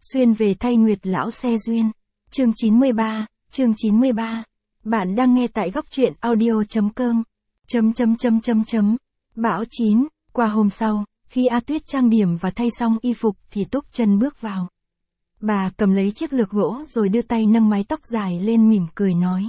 Xuyên về thay Nguyệt lão xe duyên. Chương 93. Bạn đang nghe tại góc truyện audio.com. Bão 9, qua hôm sau, khi A Tuyết trang điểm và thay xong y phục thì Túc Chân bước vào. Bà cầm lấy chiếc lược gỗ rồi đưa tay nâng mái tóc dài lên mỉm cười nói.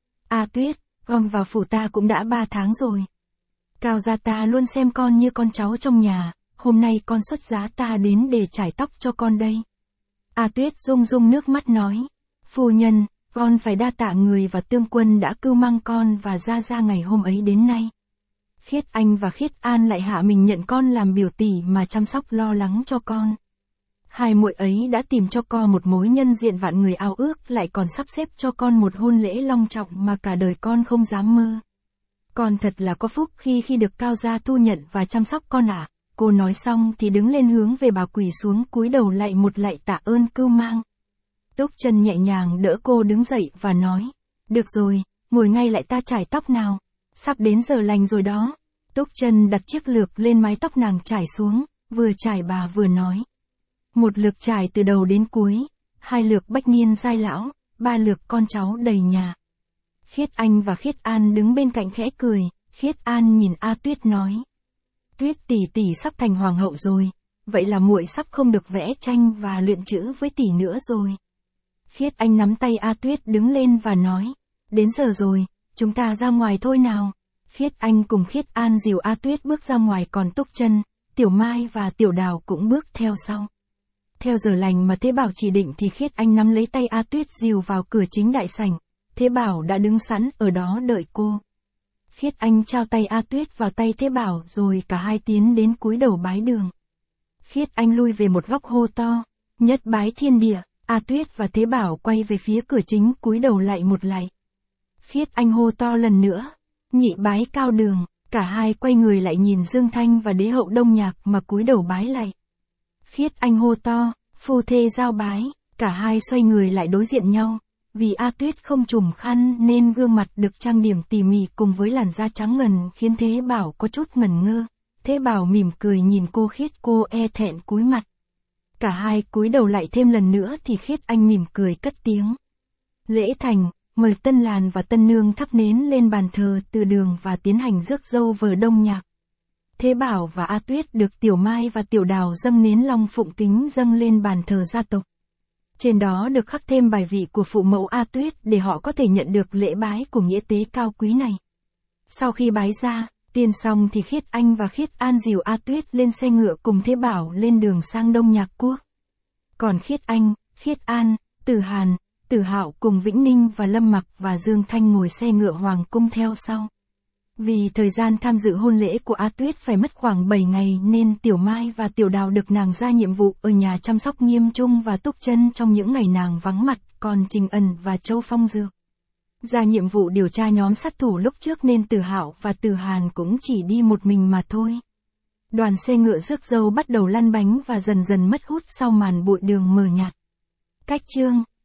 A Tuyết, con vào phủ ta cũng đã 3 tháng rồi. Cao gia ta luôn xem con như con cháu trong nhà, hôm nay con xuất giá ta đến để chải tóc cho con đây. A Tuyết rung rung nước mắt nói. Phu nhân, con phải đa tạ người và Tương Quân đã cưu mang con và Gia ngày hôm ấy đến nay. Khiết Anh và Khiết An lại hạ mình nhận con làm biểu tỷ mà chăm sóc lo lắng cho con. Hai muội ấy đã tìm cho con một mối nhân diện vạn người ao ước, lại còn sắp xếp cho con một hôn lễ long trọng mà cả đời con không dám mơ. Con thật là có phúc khi được Cao gia thu nhận và chăm sóc con ạ. Cô nói xong thì đứng lên hướng về bà quỳ xuống cúi đầu lạy một lạy tạ ơn cưu mang. Túc Chân nhẹ nhàng đỡ cô đứng dậy và nói. Được rồi, ngồi ngay lại ta chải tóc nào. Sắp đến giờ lành rồi đó. Túc Chân đặt chiếc lược lên mái tóc nàng chải xuống, vừa chải bà vừa nói. Một lược chải từ đầu đến cuối, 2 lược bách niên giai lão, 3 lược con cháu đầy nhà. Khiết Anh và Khiết An đứng bên cạnh khẽ cười, Khiết An nhìn A Tuyết nói. Tuyết tỷ tỷ sắp thành hoàng hậu rồi, vậy là muội sắp không được vẽ tranh và luyện chữ với tỷ nữa rồi. Khiết Anh nắm tay A Tuyết đứng lên và nói. Đến giờ rồi, chúng ta ra ngoài thôi nào. Khiết Anh cùng Khiết An dìu A Tuyết bước ra ngoài, còn Túc Chân, Tiểu Mai và Tiểu Đào cũng bước theo sau. Theo giờ lành mà Thế Bảo chỉ định thì Khiết Anh nắm lấy tay A Tuyết dìu vào cửa chính đại sảnh. Thế Bảo đã đứng sẵn ở đó đợi cô. Khiết Anh trao tay A Tuyết vào tay Thế Bảo rồi cả hai tiến đến cúi đầu bái đường. Khiết Anh lui về một góc hô to. Nhất bái thiên địa. A Tuyết và Thế Bảo quay về phía cửa chính cúi đầu lạy một lạy. Khiết Anh hô to lần nữa. Nhị bái cao đường. Cả hai quay người lại nhìn Dương Thanh và Đế hậu Đông Nhạc mà cúi đầu bái lạy. Khiết Anh hô to. Phu thê giao bái. Cả hai xoay người lại đối diện nhau. Vì A Tuyết không trùm khăn nên gương mặt được trang điểm tỉ mỉ cùng với làn da trắng ngần khiến Thế Bảo có chút ngẩn ngơ. Thế Bảo mỉm cười nhìn cô Khiết, cô e thẹn cúi mặt. Cả hai cúi đầu lại thêm lần nữa thì Khiết Anh mỉm cười cất tiếng. Lễ thành, mời tân làn và tân nương thắp nến lên bàn thờ từ đường và tiến hành rước dâu vợ Đông Nhạc. Thế Bảo và A Tuyết được Tiểu Mai và Tiểu Đào dâng nến long phụng kính dâng lên bàn thờ gia tộc. Trên đó được khắc thêm bài vị của phụ mẫu A Tuyết để họ có thể nhận được lễ bái của nghĩa tế cao quý này. Sau khi bái ra, tiên xong thì Khiết Anh và Khiết An dìu A Tuyết lên xe ngựa cùng Thế Bảo lên đường sang Đông Nhạc Quốc. Còn Khiết Anh, Khiết An, Tử Hàn, Tử Hạo cùng Vĩnh Ninh và Lâm Mặc và Dương Thanh ngồi xe ngựa hoàng cung theo sau. Vì thời gian tham dự hôn lễ của A Tuyết phải mất khoảng 7 ngày nên Tiểu Mai và Tiểu Đào được nàng ra nhiệm vụ ở nhà chăm sóc Nghiêm Trung và Túc Chân trong những ngày nàng vắng mặt, còn Trình Ẩn và Châu Phong Dược ra nhiệm vụ điều tra nhóm sát thủ lúc trước nên Tử Hạo và Tử Hàn cũng chỉ đi một mình mà thôi. Đoàn xe ngựa rước dâu bắt đầu lăn bánh và dần dần mất hút sau màn bụi đường mờ nhạt. Cách chương